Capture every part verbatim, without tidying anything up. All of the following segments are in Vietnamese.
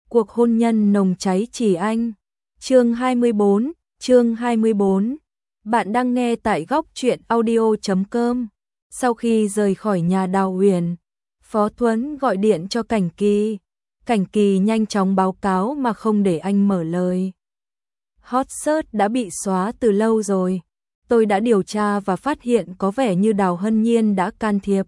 cuộc hôn nhân nồng cháy chỉ anh. Chương hai mươi bốn, chương hai mươi bốn. Bạn đang nghe tại góc truyện audio chấm com. Sau khi rời khỏi nhà Đào Huyền, Phó Thuấn gọi điện cho Cảnh Kỳ. Cảnh Kỳ nhanh chóng báo cáo mà không để anh mở lời. Hot search đã bị xóa từ lâu rồi. Tôi đã điều tra và phát hiện có vẻ như Đào Hân Nhiên đã can thiệp.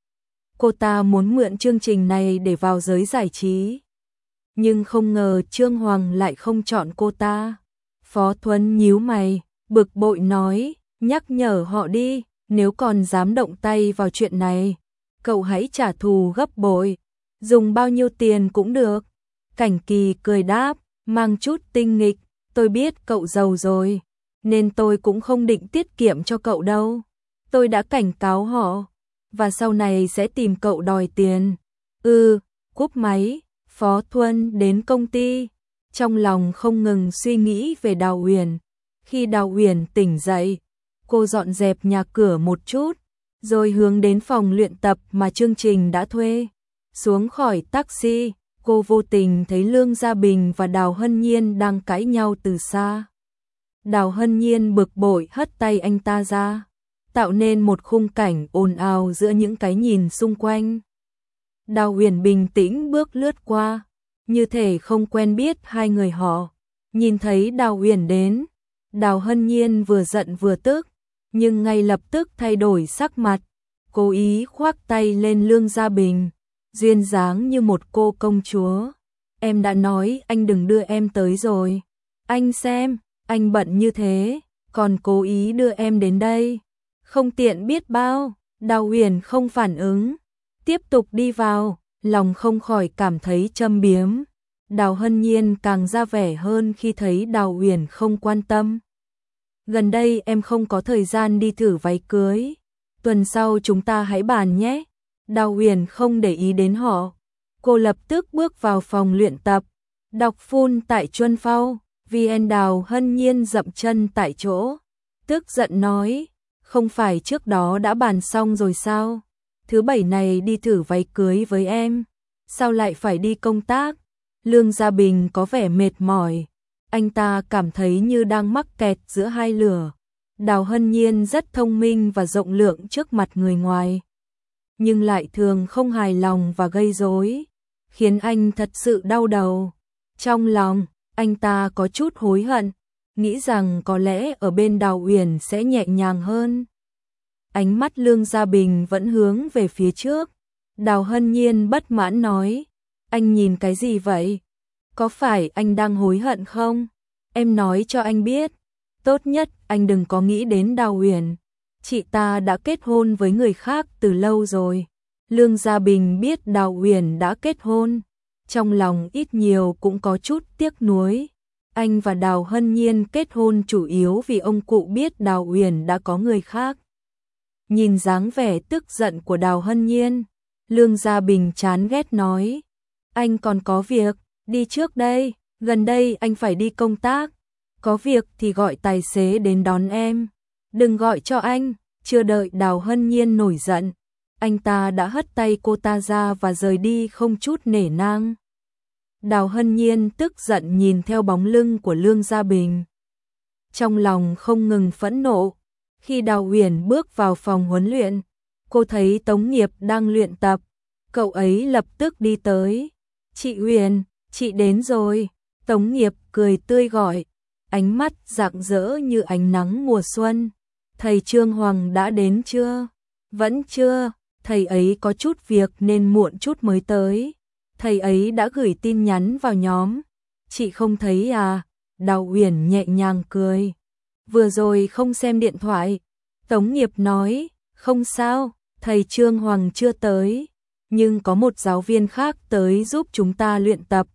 Cô ta muốn mượn chương trình này để vào giới giải trí. Nhưng không ngờ Trương Hoàng lại không chọn cô ta. Phó Thuấn nhíu mày, bực bội nói, nhắc nhở họ đi, nếu còn dám động tay vào chuyện này, cậu hãy trả thù gấp bội, dùng bao nhiêu tiền cũng được. Cảnh Kỳ cười đáp, mang chút tinh nghịch, tôi biết cậu giàu rồi, nên tôi cũng không định tiết kiệm cho cậu đâu. Tôi đã cảnh cáo họ, và sau này sẽ tìm cậu đòi tiền. Ừ, cúp máy, Phó Thuấn đến công ty, trong lòng không ngừng suy nghĩ về Đào Huyền. Khi Đào Huyền tỉnh dậy, cô dọn dẹp nhà cửa một chút, rồi hướng đến phòng luyện tập mà chương trình đã thuê. Xuống khỏi taxi, cô vô tình thấy Lương Gia Bình và Đào Hân Nhiên đang cãi nhau từ xa. Đào Hân Nhiên bực bội hất tay anh ta ra, tạo nên một khung cảnh ồn ào giữa những cái nhìn xung quanh. Đào Huyền bình tĩnh bước lướt qua, như thể không quen biết hai người họ. Nhìn thấy Đào Huyền đến, Đào Hân Nhiên vừa giận vừa tức, nhưng ngay lập tức thay đổi sắc mặt, cố ý khoác tay lên Lương Gia Bình, duyên dáng như một cô công chúa. Em đã nói anh đừng đưa em tới rồi. Anh xem, anh bận như thế, còn cố ý đưa em đến đây. Không tiện biết bao. Đào Huyền không phản ứng, tiếp tục đi vào, lòng không khỏi cảm thấy châm biếm. Đào Hân Nhiên càng ra vẻ hơn khi thấy Đào Huyền không quan tâm. Gần đây em không có thời gian đi thử váy cưới, tuần sau chúng ta hãy bàn nhé. Đào Huyền không để ý đến họ, cô lập tức bước vào phòng luyện tập, đọc phun tại Chuân Phao. vê en Đào Hân Nhiên dậm chân tại chỗ, tức giận nói, không phải trước đó đã bàn xong rồi sao? Thứ bảy này đi thử váy cưới với em, sao lại phải đi công tác? Lương Gia Bình có vẻ mệt mỏi, anh ta cảm thấy như đang mắc kẹt giữa hai lửa. Đào Hân Nhiên rất thông minh và rộng lượng trước mặt người ngoài, nhưng lại thường không hài lòng và gây rối, khiến anh thật sự đau đầu. Trong lòng, anh ta có chút hối hận, nghĩ rằng có lẽ ở bên Đào Huyền sẽ nhẹ nhàng hơn. Ánh mắt Lương Gia Bình vẫn hướng về phía trước. Đào Hân Nhiên bất mãn nói, anh nhìn cái gì vậy? Có phải anh đang hối hận không? Em nói cho anh biết, tốt nhất anh đừng có nghĩ đến Đào Huyền. Chị ta đã kết hôn với người khác từ lâu rồi. Lương Gia Bình biết Đào Huyền đã kết hôn, trong lòng ít nhiều cũng có chút tiếc nuối. Anh và Đào Hân Nhiên kết hôn chủ yếu vì ông cụ biết Đào Huyền đã có người khác. Nhìn dáng vẻ tức giận của Đào Hân Nhiên, Lương Gia Bình chán ghét nói, anh còn có việc, đi trước đây, gần đây anh phải đi công tác, có việc thì gọi tài xế đến đón em, đừng gọi cho anh. Chưa đợi Đào Hân Nhiên nổi giận, anh ta đã hất tay cô ta ra và rời đi không chút nể nang. Đào Hân Nhiên tức giận nhìn theo bóng lưng của Lương Gia Bình, trong lòng không ngừng phẫn nộ. Khi Đào Huyền bước vào phòng huấn luyện, cô thấy Tống Nghiệp đang luyện tập, cậu ấy lập tức đi tới. Chị Huyền, chị đến rồi. Tống Nghiệp cười tươi gọi, ánh mắt rạng rỡ như ánh nắng mùa xuân. Thầy Trương Hoàng đã đến chưa? Vẫn chưa, thầy ấy có chút việc nên muộn chút mới tới. Thầy ấy đã gửi tin nhắn vào nhóm. Chị không thấy à? Đào Huyền nhẹ nhàng cười. Vừa rồi không xem điện thoại. Tống Nghiệp nói, không sao, thầy Trương Hoàng chưa tới, nhưng có một giáo viên khác tới giúp chúng ta luyện tập.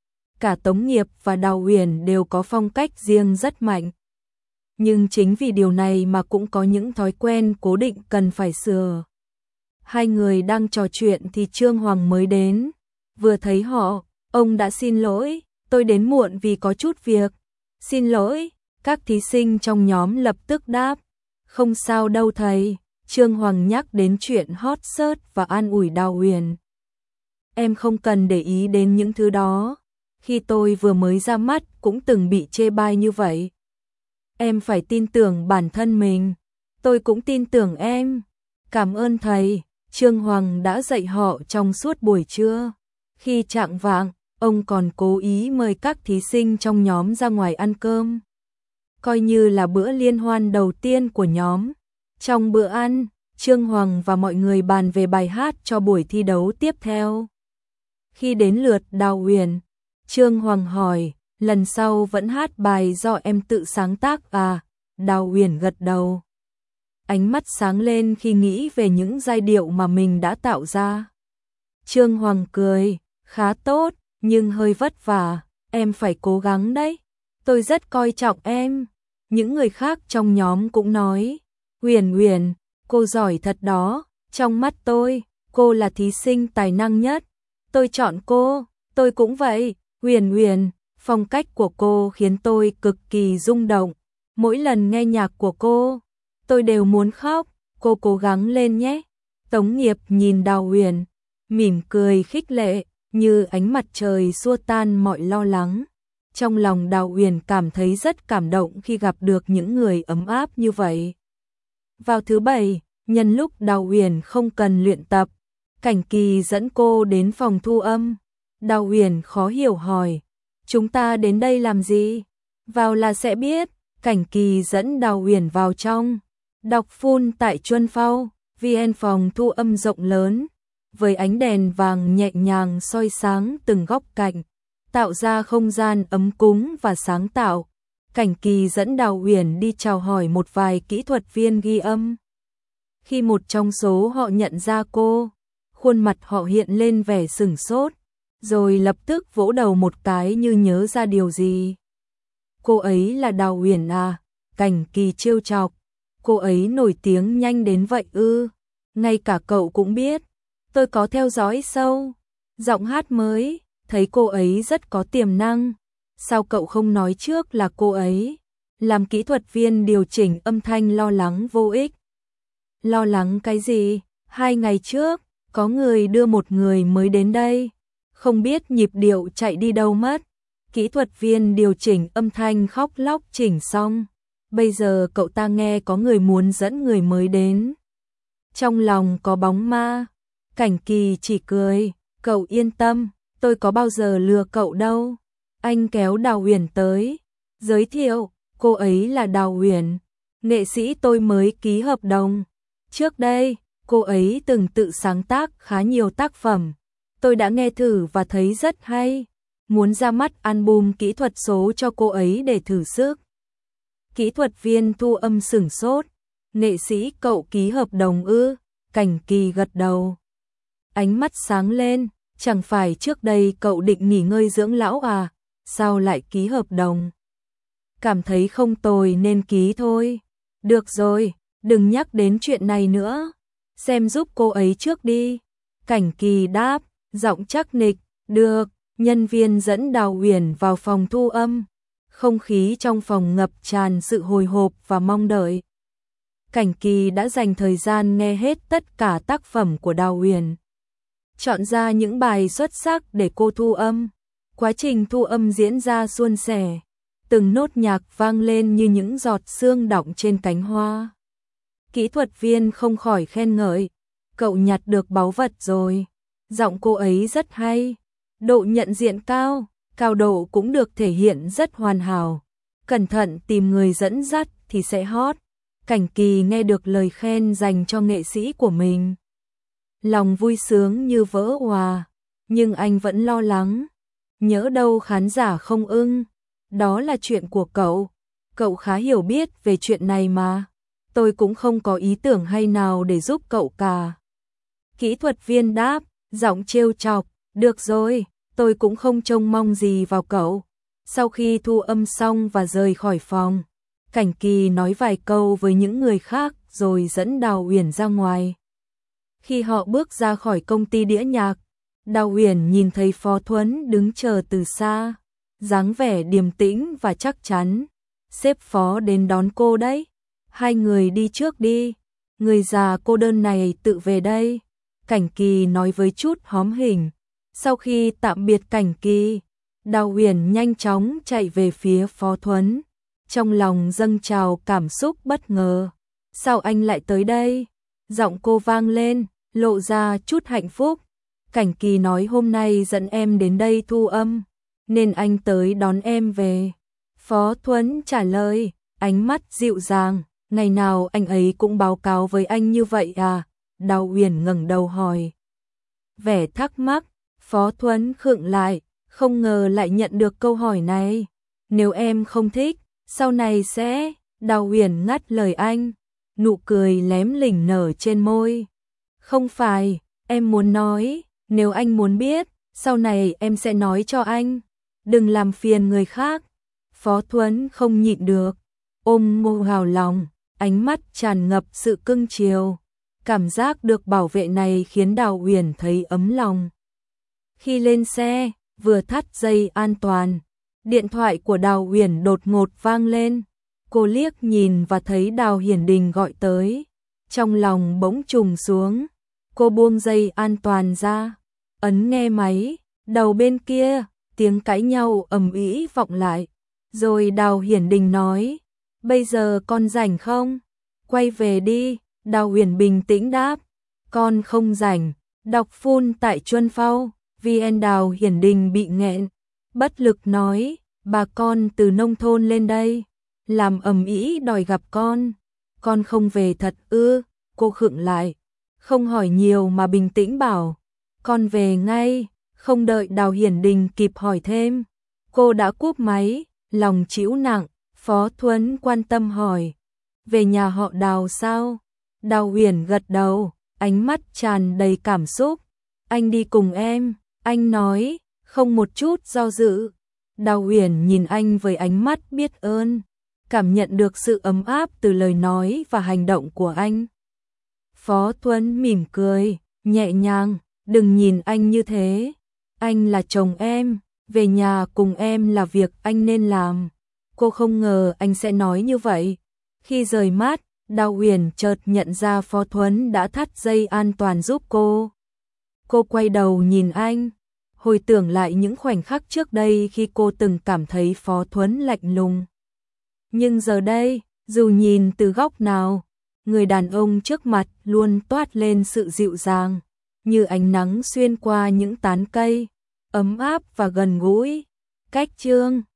Cả Tống Nghiệp và Đào Huyền đều có phong cách riêng rất mạnh, nhưng chính vì điều này mà cũng có những thói quen cố định cần phải sửa. Hai người đang trò chuyện thì Trương Hoàng mới đến. Vừa thấy họ, ông đã xin lỗi, tôi đến muộn vì có chút việc. Xin lỗi. Các thí sinh trong nhóm lập tức đáp, không sao đâu thầy. Trương Hoàng nhắc đến chuyện hot search và an ủi Đào Huyền. Em không cần để ý đến những thứ đó. khi tôi vừa mới ra mắt cũng từng bị chê bai như vậy. Em phải tin tưởng bản thân mình, tôi cũng tin tưởng em. Cảm ơn thầy. Trương Hoàng đã dạy họ trong suốt buổi trưa. Khi chạng vạng, ông còn cố ý mời các thí sinh trong nhóm ra ngoài ăn cơm, coi như là bữa liên hoan đầu tiên của nhóm. Trong bữa ăn, Trương Hoàng và mọi người bàn về bài hát cho buổi thi đấu tiếp theo. Khi đến lượt Đào Huyền, Trương Hoàng hỏi, lần sau vẫn hát bài do em tự sáng tác à? Đào Huyền gật đầu. Ánh mắt sáng lên khi nghĩ về những giai điệu mà mình đã tạo ra. Trương Hoàng cười, khá tốt, nhưng hơi vất vả, em phải cố gắng đấy. Tôi rất coi trọng em. Những người khác trong nhóm cũng nói, Huyền Huyền, cô giỏi thật đó, trong mắt tôi, cô là thí sinh tài năng nhất. Tôi chọn cô, tôi cũng vậy. Huyền Huyền, phong cách của cô khiến tôi cực kỳ rung động. Mỗi lần nghe nhạc của cô, tôi đều muốn khóc, cô cố gắng lên nhé. Tống Nghiệp nhìn Đào Huyền, mỉm cười khích lệ, như ánh mặt trời xua tan mọi lo lắng. Trong lòng Đào Huyền cảm thấy rất cảm động khi gặp được những người ấm áp như vậy. Vào thứ bảy, nhân lúc Đào Huyền không cần luyện tập, Cảnh Kỳ dẫn cô đến phòng thu âm. Đào Huyền khó hiểu hỏi, chúng ta đến đây làm gì? Vào là sẽ biết. Cảnh Kỳ dẫn Đào Huyền vào trong. Đọc phun tại Chuân Phao, vê en phòng thu âm rộng lớn, với ánh đèn vàng nhẹ nhàng soi sáng từng góc cạnh, tạo ra không gian ấm cúng và sáng tạo. Cảnh Kỳ dẫn Đào Huyền đi chào hỏi một vài kỹ thuật viên ghi âm. Khi một trong số họ nhận ra cô, khuôn mặt họ hiện lên vẻ sửng sốt, rồi lập tức vỗ đầu một cái như nhớ ra điều gì. Cô ấy là Đào Huyền à? Cảnh Kỳ trêu chọc. Cô ấy nổi tiếng nhanh đến vậy ư? Ngay cả cậu cũng biết. Tôi có theo dõi sâu. Giọng hát mới, thấy cô ấy rất có tiềm năng. Sao cậu không nói trước là cô ấy? Làm kỹ thuật viên điều chỉnh âm thanh lo lắng vô ích. Lo lắng cái gì? Hai ngày trước, có người đưa một người mới đến đây. Không biết nhịp điệu chạy đi đâu mất. Kỹ thuật viên điều chỉnh âm thanh khóc lóc chỉnh xong. Bây giờ cậu ta nghe có người muốn dẫn người mới đến. Trong lòng có bóng ma. Cảnh Kỳ chỉ cười, cậu yên tâm, tôi có bao giờ lừa cậu đâu. Anh kéo Đào Huyền tới, giới thiệu, cô ấy là Đào Huyền, nghệ sĩ tôi mới ký hợp đồng. Trước đây, cô ấy từng tự sáng tác khá nhiều tác phẩm. Tôi đã nghe thử và thấy rất hay. Muốn ra mắt album kỹ thuật số cho cô ấy để thử sức. Kỹ thuật viên thu âm sửng sốt. Nghệ sĩ cậu ký hợp đồng ư? Cảnh Kỳ gật đầu. Ánh mắt sáng lên, chẳng phải trước đây cậu định nghỉ ngơi dưỡng lão à? Sao lại ký hợp đồng? Cảm thấy không tồi nên ký thôi. Được rồi, đừng nhắc đến chuyện này nữa. Xem giúp cô ấy trước đi. Cảnh Kỳ đáp, giọng chắc nịch, được. Nhân viên dẫn Đào Huyền vào phòng thu âm. Không khí trong phòng ngập tràn sự hồi hộp và mong đợi. Cảnh Kỳ đã dành thời gian nghe hết tất cả tác phẩm của Đào Huyền, chọn ra những bài xuất sắc để cô thu âm. Quá trình thu âm diễn ra suôn sẻ, từng nốt nhạc vang lên như những giọt sương đọng trên cánh hoa. Kỹ thuật viên không khỏi khen ngợi, cậu nhặt được báu vật rồi. Giọng cô ấy rất hay, độ nhận diện cao, cao độ cũng được thể hiện rất hoàn hảo. Cẩn thận tìm người dẫn dắt thì sẽ hot. Cảnh Kỳ nghe được lời khen dành cho nghệ sĩ của mình, lòng vui sướng như vỡ òa, nhưng anh vẫn lo lắng. Nhỡ đâu khán giả không ưng, đó là chuyện của cậu. Cậu khá hiểu biết về chuyện này mà. Tôi cũng không có ý tưởng hay nào để giúp cậu cả. Kỹ thuật viên đáp, giọng trêu chọc, được rồi, tôi cũng không trông mong gì vào cậu. Sau khi thu âm xong và rời khỏi phòng, Cảnh Kỳ nói vài câu với những người khác rồi dẫn Đào Huyền ra ngoài. Khi họ bước ra khỏi công ty đĩa nhạc, Đào Huyền nhìn thấy Phó Thuấn đứng chờ từ xa, dáng vẻ điềm tĩnh và chắc chắn. Sếp Phó đến đón cô đấy. Hai người đi trước đi, người già cô đơn này tự về đây. Cảnh Kỳ nói với chút hóm hỉnh. Sau khi tạm biệt Cảnh Kỳ, Đào Huyền nhanh chóng chạy về phía Phó Thuấn, trong lòng dâng trào cảm xúc bất ngờ. Sao anh lại tới đây? Giọng cô vang lên, lộ ra chút hạnh phúc. Cảnh Kỳ nói hôm nay dẫn em đến đây thu âm, nên anh tới đón em về. Phó Thuấn trả lời, ánh mắt dịu dàng, ngày nào anh ấy cũng báo cáo với anh như vậy à? Đào Huyền ngẩng đầu hỏi. Vẻ thắc mắc, Phó Thuấn khựng lại, không ngờ lại nhận được câu hỏi này. Nếu em không thích, sau này sẽ... Đào Huyền ngắt lời anh, nụ cười lém lỉnh nở trên môi. Không phải, em muốn nói, nếu anh muốn biết, sau này em sẽ nói cho anh. Đừng làm phiền người khác. Phó Thuấn không nhịn được, ôm môi hào lòng, ánh mắt tràn ngập sự cưng chiều. Cảm giác được bảo vệ này khiến Đào Huyền thấy ấm lòng. Khi lên xe, vừa thắt dây an toàn, điện thoại của Đào Huyền đột ngột vang lên. Cô liếc nhìn và thấy Đào Hiển Đình gọi tới. Trong lòng bỗng trùng xuống, cô buông dây an toàn ra, ấn nghe máy. Đầu bên kia, tiếng cãi nhau ầm ĩ vọng lại. Rồi Đào Hiển Đình nói, bây giờ con rảnh không? Quay về đi. Đào Huyền bình tĩnh đáp, con không rảnh. Đọc phun tại Chuân Phao, vê en. Đào Hiển Đình bị nghẹn, bất lực nói, bà con từ nông thôn lên đây, làm ầm ĩ đòi gặp con. Con không về thật ư? Cô khựng lại, không hỏi nhiều mà bình tĩnh bảo, con về ngay. Không đợi Đào Hiển Đình kịp hỏi thêm, cô đã cúp máy, lòng trĩu nặng. Phó Thuấn quan tâm hỏi, về nhà họ Đào sao? Đào Huyền gật đầu, ánh mắt tràn đầy cảm xúc. Anh đi cùng em, anh nói, không một chút do dự. Đào Huyền nhìn anh với ánh mắt biết ơn, cảm nhận được sự ấm áp từ lời nói và hành động của anh. Phó Thuấn mỉm cười, nhẹ nhàng, đừng nhìn anh như thế. Anh là chồng em, về nhà cùng em là việc anh nên làm. Cô không ngờ anh sẽ nói như vậy. Khi rời mắt, Đào Huyền chợt nhận ra Phó Thuấn đã thắt dây an toàn giúp cô. Cô quay đầu nhìn anh, hồi tưởng lại những khoảnh khắc trước đây khi cô từng cảm thấy Phó Thuấn lạnh lùng. Nhưng giờ đây, dù nhìn từ góc nào, người đàn ông trước mặt luôn toát lên sự dịu dàng, như ánh nắng xuyên qua những tán cây, ấm áp và gần gũi. Cách chương